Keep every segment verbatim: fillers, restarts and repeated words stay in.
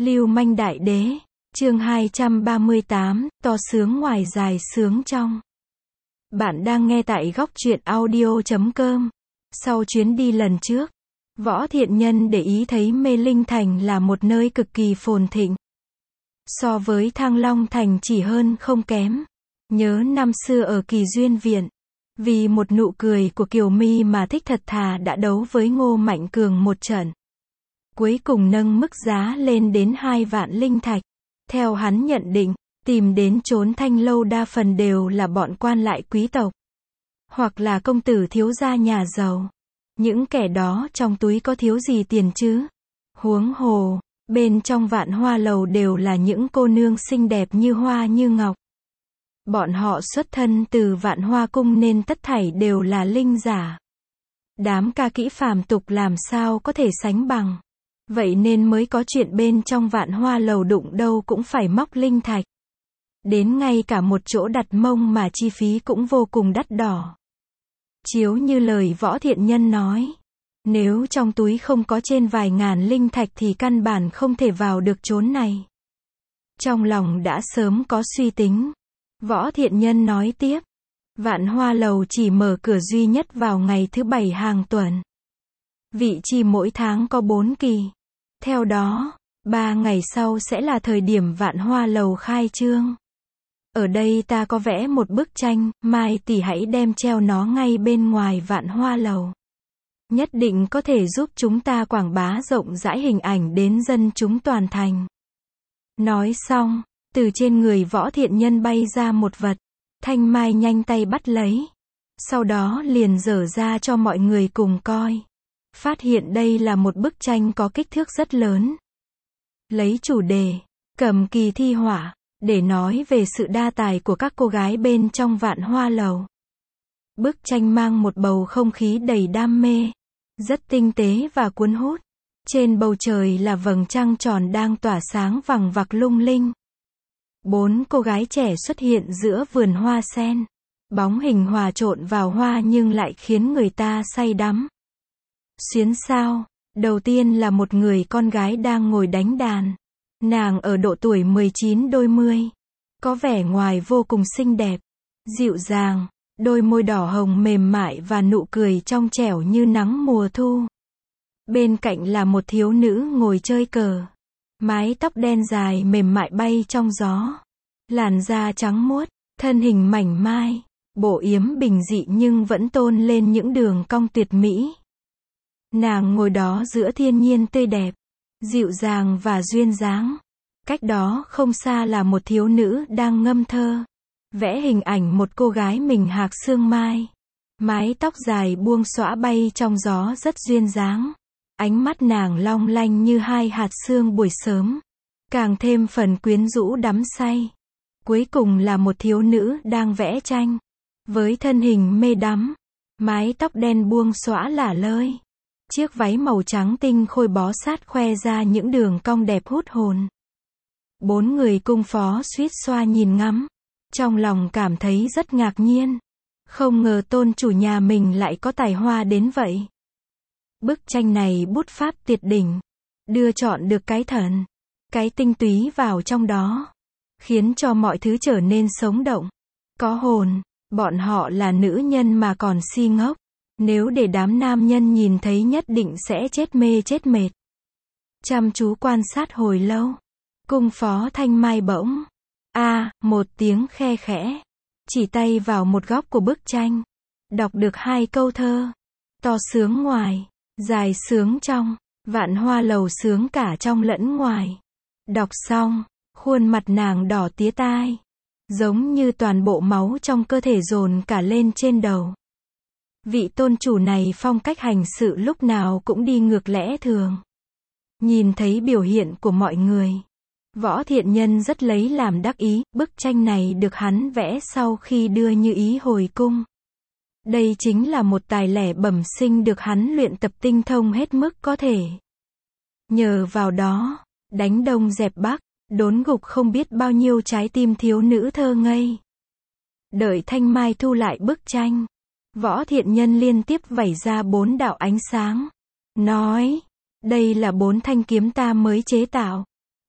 Lưu manh đại đế, chương hai trăm ba mươi tám, to sướng ngoài dài sướng trong. Bạn đang nghe tại góc truyện audio chấm com. Sau chuyến đi lần trước, Võ Thiện Nhân để ý thấy Mê Linh Thành là một nơi cực kỳ phồn thịnh. So với Thăng Long Thành chỉ hơn không kém. Nhớ năm xưa ở Kỳ Duyên Viện, vì một nụ cười của Kiều My mà Thích Thật Thà đã đấu với Ngô Mạnh Cường một trận. Cuối cùng nâng mức giá lên đến hai vạn linh thạch. Theo hắn nhận định, tìm đến trốn Thanh Lâu đa phần đều là bọn quan lại quý tộc, hoặc là công tử thiếu gia nhà giàu. Những kẻ đó trong túi có thiếu gì tiền chứ? Huống hồ, bên trong Vạn Hoa Lầu đều là những cô nương xinh đẹp như hoa như ngọc. Bọn họ xuất thân từ Vạn Hoa Cung nên tất thảy đều là linh giả. Đám ca kỹ phàm tục làm sao có thể sánh bằng. Vậy nên mới có chuyện bên trong Vạn Hoa Lầu đụng đâu cũng phải móc linh thạch. Đến ngay cả một chỗ đặt mông mà chi phí cũng vô cùng đắt đỏ. Chiếu như lời Võ Thiện Nhân nói, nếu trong túi không có trên vài ngàn linh thạch thì căn bản không thể vào được chốn này. Trong lòng đã sớm có suy tính. Võ Thiện Nhân nói tiếp, Vạn Hoa Lầu chỉ mở cửa duy nhất vào ngày thứ bảy hàng tuần. Vị chi mỗi tháng có bốn kỳ. Theo đó, ba ngày sau sẽ là thời điểm Vạn Hoa Lầu khai trương. Ở đây ta có vẽ một bức tranh, mai tỷ hãy đem treo nó ngay bên ngoài Vạn Hoa Lầu. Nhất định có thể giúp chúng ta quảng bá rộng rãi hình ảnh đến dân chúng toàn thành. Nói xong, từ trên người Võ Thiện Nhân bay ra một vật. Thanh Mai nhanh tay bắt lấy. Sau đó liền dở ra cho mọi người cùng coi. Phát hiện đây là một bức tranh có kích thước rất lớn. Lấy chủ đề, cầm kỳ thi họa, để nói về sự đa tài của các cô gái bên trong Vạn Hoa Lầu. Bức tranh mang một bầu không khí đầy đam mê, rất tinh tế và cuốn hút. Trên bầu trời là vầng trăng tròn đang tỏa sáng vằng vặc lung linh. Bốn cô gái trẻ xuất hiện giữa vườn hoa sen. Bóng hình hòa trộn vào hoa nhưng lại khiến người ta say đắm. Xuyến sao, đầu tiên là một người con gái đang ngồi đánh đàn. Nàng ở độ tuổi mười chín đôi mươi. Có vẻ ngoài vô cùng xinh đẹp, dịu dàng, đôi môi đỏ hồng mềm mại và nụ cười trong trẻo như nắng mùa thu. Bên cạnh là một thiếu nữ ngồi chơi cờ. Mái tóc đen dài mềm mại bay trong gió. Làn da trắng muốt, thân hình mảnh mai, bộ yếm bình dị nhưng vẫn tôn lên những đường cong tuyệt mỹ. Nàng ngồi đó giữa thiên nhiên tươi đẹp, dịu dàng và duyên dáng. Cách đó không xa là một thiếu nữ đang ngâm thơ, vẽ hình ảnh một cô gái mình hạc sương mai. Mái tóc dài buông xõa bay trong gió rất duyên dáng. Ánh mắt nàng long lanh như hai hạt sương buổi sớm, càng thêm phần quyến rũ đắm say. Cuối cùng là một thiếu nữ đang vẽ tranh, với thân hình mê đắm, mái tóc đen buông xõa lả lơi. Chiếc váy màu trắng tinh khôi bó sát khoe ra những đường cong đẹp hút hồn. Bốn người cung phó suýt xoa nhìn ngắm, trong lòng cảm thấy rất ngạc nhiên. Không ngờ tôn chủ nhà mình lại có tài hoa đến vậy. Bức tranh này bút pháp tuyệt đỉnh, đưa chọn được cái thần, cái tinh túy vào trong đó, khiến cho mọi thứ trở nên sống động, có hồn. Bọn họ là nữ nhân mà còn si ngốc. Nếu để đám nam nhân nhìn thấy nhất định sẽ chết mê chết mệt. Chăm chú quan sát hồi lâu, cung phó Thanh Mai bỗng a à, một tiếng khe khẽ, chỉ tay vào một góc của bức tranh, đọc được hai câu thơ. To sướng ngoài, dài sướng trong, Vạn Hoa Lầu sướng cả trong lẫn ngoài. Đọc xong, khuôn mặt nàng đỏ tía tai, giống như toàn bộ máu trong cơ thể dồn cả lên trên đầu. Vị tôn chủ này phong cách hành sự lúc nào cũng đi ngược lẽ thường. Nhìn thấy biểu hiện của mọi người, Võ Thiện Nhân rất lấy làm đắc ý. Bức tranh này được hắn vẽ sau khi đưa Như Ý hồi cung. Đây chính là một tài lẻ bẩm sinh được hắn luyện tập tinh thông hết mức có thể. Nhờ vào đó, đánh đông dẹp bắc, đốn gục không biết bao nhiêu trái tim thiếu nữ thơ ngây. Đợi Thanh Mai thu lại bức tranh, Võ Thiện Nhân liên tiếp vẩy ra bốn đạo ánh sáng. Nói, đây là bốn thanh kiếm ta mới chế tạo.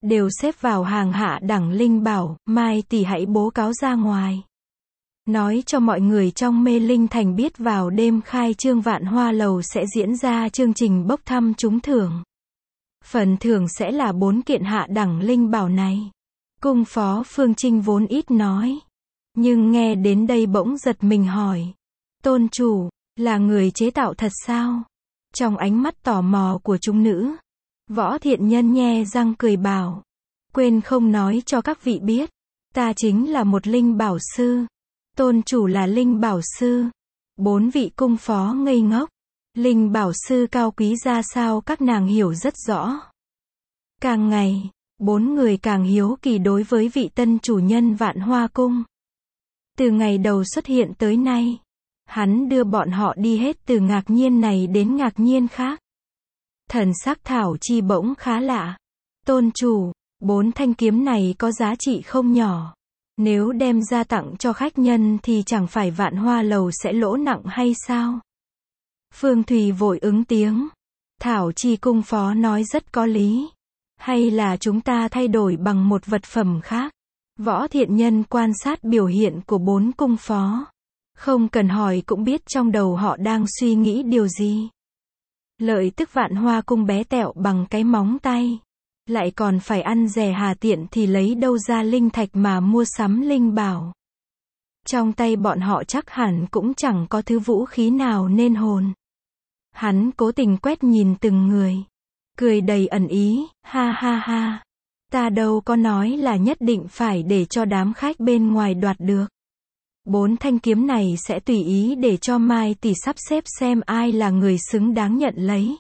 đều xếp vào hàng hạ đẳng linh bảo, mai tỷ hãy bố cáo ra ngoài. Nói cho mọi người trong Mê Linh Thành biết vào đêm khai trương Vạn Hoa Lầu sẽ diễn ra chương trình bốc thăm trúng thưởng. Phần thưởng sẽ là bốn kiện hạ đẳng linh bảo này. Cung phó Phương Trinh vốn ít nói, nhưng nghe đến đây bỗng giật mình hỏi. Tôn chủ, là người chế tạo thật sao? Trong ánh mắt tò mò của chúng nữ, Võ Thiện Nhân nhe răng cười bảo. Quên không nói cho các vị biết, ta chính là một linh bảo sư. Tôn chủ là linh bảo sư. Bốn vị cung phó ngây ngốc. Linh bảo sư cao quý ra sao các nàng hiểu rất rõ. Càng ngày, bốn người càng hiếu kỳ đối với vị tân chủ nhân Vạn Hoa Cung. Từ ngày đầu xuất hiện tới nay, hắn đưa bọn họ đi hết từ ngạc nhiên này đến ngạc nhiên khác. Thần sắc Thảo Chi bỗng khá lạ. Tôn chủ, bốn thanh kiếm này có giá trị không nhỏ. Nếu đem ra tặng cho khách nhân thì chẳng phải Vạn Hoa Lầu sẽ lỗ nặng hay sao? Phương Thùy vội ứng tiếng. Thảo Chi cung phó nói rất có lý. Hay là chúng ta thay đổi bằng một vật phẩm khác? Võ Thiện Nhân quan sát biểu hiện của bốn cung phó. Không cần hỏi cũng biết trong đầu họ đang suy nghĩ điều gì. Lợi tức Vạn Hoa Cung bé tẹo bằng cái móng tay. Lại còn phải ăn rẻ hà tiện thì lấy đâu ra linh thạch mà mua sắm linh bảo. Trong tay bọn họ chắc hẳn cũng chẳng có thứ vũ khí nào nên hồn. Hắn cố tình quét nhìn từng người. Cười đầy ẩn ý, ha ha ha. Ta đâu có nói là nhất định phải để cho đám khách bên ngoài đoạt được. Bốn thanh kiếm này sẽ tùy ý để cho Mai tỷ sắp xếp xem ai là người xứng đáng nhận lấy.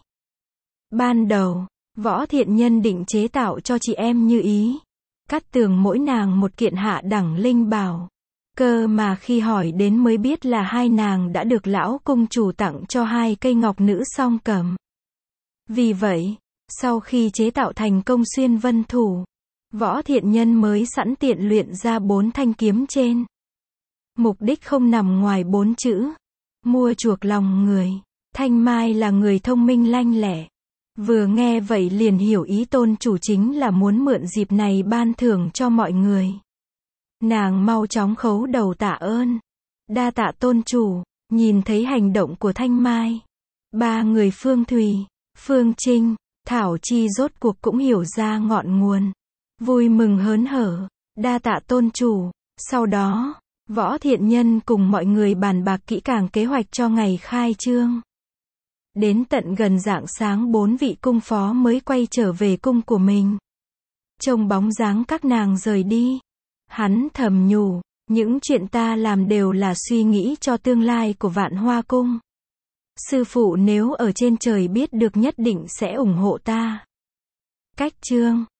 Ban đầu, Võ Thiện Nhân định chế tạo cho chị em Như Ý. Cắt tường mỗi nàng một kiện hạ đẳng linh bảo. Cơ mà khi hỏi đến mới biết là hai nàng đã được lão cung chủ tặng cho hai cây ngọc nữ song cầm. Vì vậy, sau khi chế tạo thành công xuyên vân thủ, Võ Thiện Nhân mới sẵn tiện luyện ra bốn thanh kiếm trên. Mục đích không nằm ngoài bốn chữ. Mua chuộc lòng người. Thanh Mai là người thông minh lanh lẹ. Vừa nghe vậy liền hiểu ý tôn chủ chính là muốn mượn dịp này ban thưởng cho mọi người. Nàng mau chóng khấu đầu tạ ơn. Đa tạ tôn chủ. Nhìn thấy hành động của Thanh Mai, ba người Phương Thùy, Phương Trinh, Thảo Chi rốt cuộc cũng hiểu ra ngọn nguồn. Vui mừng hớn hở. Đa tạ tôn chủ. Sau đó, Võ Thiện Nhân cùng mọi người bàn bạc kỹ càng kế hoạch cho ngày khai trương. Đến tận gần rạng sáng bốn vị cung phó mới quay trở về cung của mình. Trông bóng dáng các nàng rời đi. Hắn thầm nhủ, những chuyện ta làm đều là suy nghĩ cho tương lai của Vạn Hoa Cung. Sư phụ nếu ở trên trời biết được nhất định sẽ ủng hộ ta. Cách chương